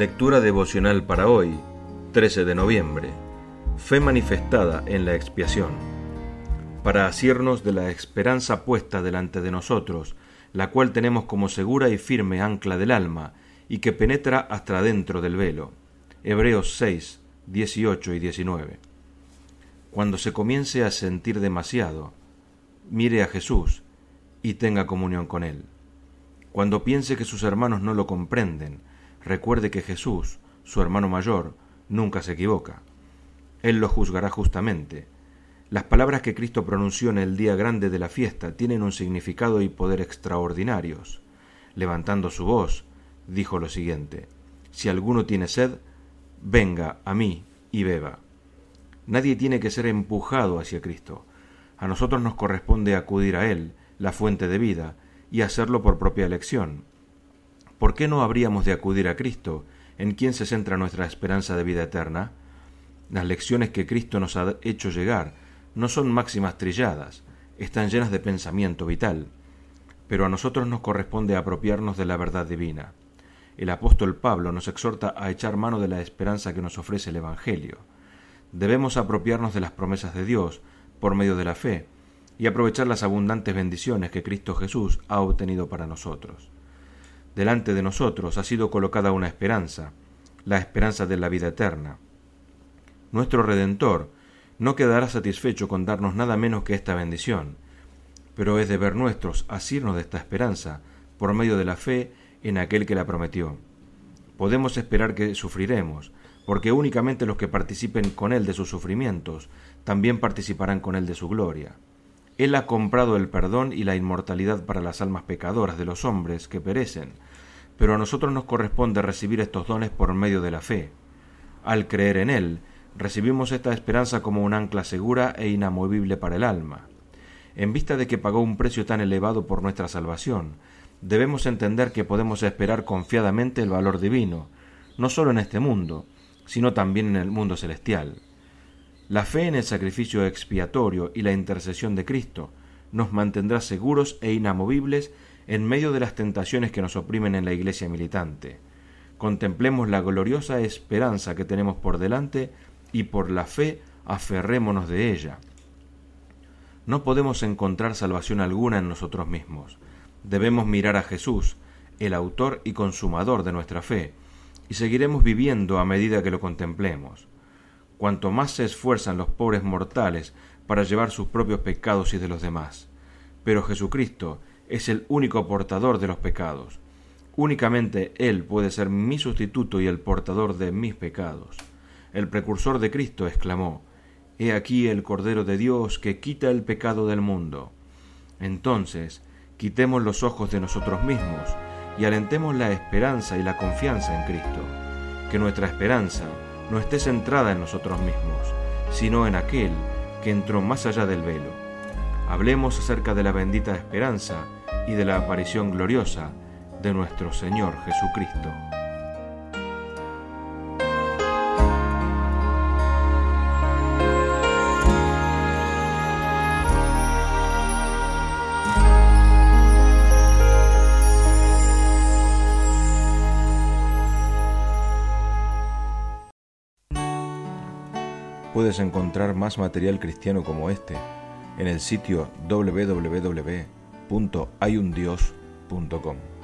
Lectura devocional para hoy, 13 de noviembre. Fe manifestada en la expiación. Para asirnos de la esperanza puesta delante de nosotros, la cual tenemos como segura y firme ancla del alma, y que penetra hasta dentro del velo. Hebreos 6, 18 y 19. Cuando se comience a sentir demasiado, mire a Jesús y tenga comunión con Él. Cuando piense que sus hermanos no lo comprenden, recuerde que Jesús, su hermano mayor, nunca se equivoca. Él lo juzgará justamente. Las palabras que Cristo pronunció en el día grande de la fiesta tienen un significado y poder extraordinarios. Levantando su voz, dijo lo siguiente: «Si alguno tiene sed, venga a mí y beba». Nadie tiene que ser empujado hacia Cristo. A nosotros nos corresponde acudir a Él, la fuente de vida, y hacerlo por propia elección. ¿Por qué no habríamos de acudir a Cristo, en quien se centra nuestra esperanza de vida eterna? Las lecciones que Cristo nos ha hecho llegar no son máximas trilladas, están llenas de pensamiento vital, pero a nosotros nos corresponde apropiarnos de la verdad divina. El apóstol Pablo nos exhorta a echar mano de la esperanza que nos ofrece el Evangelio. Debemos apropiarnos de las promesas de Dios por medio de la fe y aprovechar las abundantes bendiciones que Cristo Jesús ha obtenido para nosotros. Delante de nosotros ha sido colocada una esperanza, la esperanza de la vida eterna. Nuestro Redentor no quedará satisfecho con darnos nada menos que esta bendición, pero es deber nuestro asirnos de esta esperanza por medio de la fe en aquel que la prometió. Podemos esperar que sufriremos, porque únicamente los que participen con Él de sus sufrimientos también participarán con Él de su gloria. Él ha comprado el perdón y la inmortalidad para las almas pecadoras de los hombres que perecen, pero a nosotros nos corresponde recibir estos dones por medio de la fe. Al creer en Él, recibimos esta esperanza como un ancla segura e inamovible para el alma. En vista de que pagó un precio tan elevado por nuestra salvación, debemos entender que podemos esperar confiadamente el valor divino, no solo en este mundo, sino también en el mundo celestial. La fe en el sacrificio expiatorio y la intercesión de Cristo nos mantendrá seguros e inamovibles en medio de las tentaciones que nos oprimen en la iglesia militante. Contemplemos la gloriosa esperanza que tenemos por delante y por la fe aferrémonos de ella. No podemos encontrar salvación alguna en nosotros mismos. Debemos mirar a Jesús, el autor y consumador de nuestra fe, y seguiremos viviendo a medida que lo contemplemos. Cuanto más se esfuerzan los pobres mortales para llevar sus propios pecados y de los demás. Pero Jesucristo es el único portador de los pecados. Únicamente Él puede ser mi sustituto y el portador de mis pecados. El precursor de Cristo exclamó: «He aquí el Cordero de Dios que quita el pecado del mundo». Entonces, quitemos los ojos de nosotros mismos y alentemos la esperanza y la confianza en Cristo. Que nuestra esperanza no esté centrada en nosotros mismos, sino en aquel que entró más allá del velo. Hablemos acerca de la bendita esperanza y de la aparición gloriosa de nuestro Señor Jesucristo. Puedes encontrar más material cristiano como este en el sitio www.hayundios.com.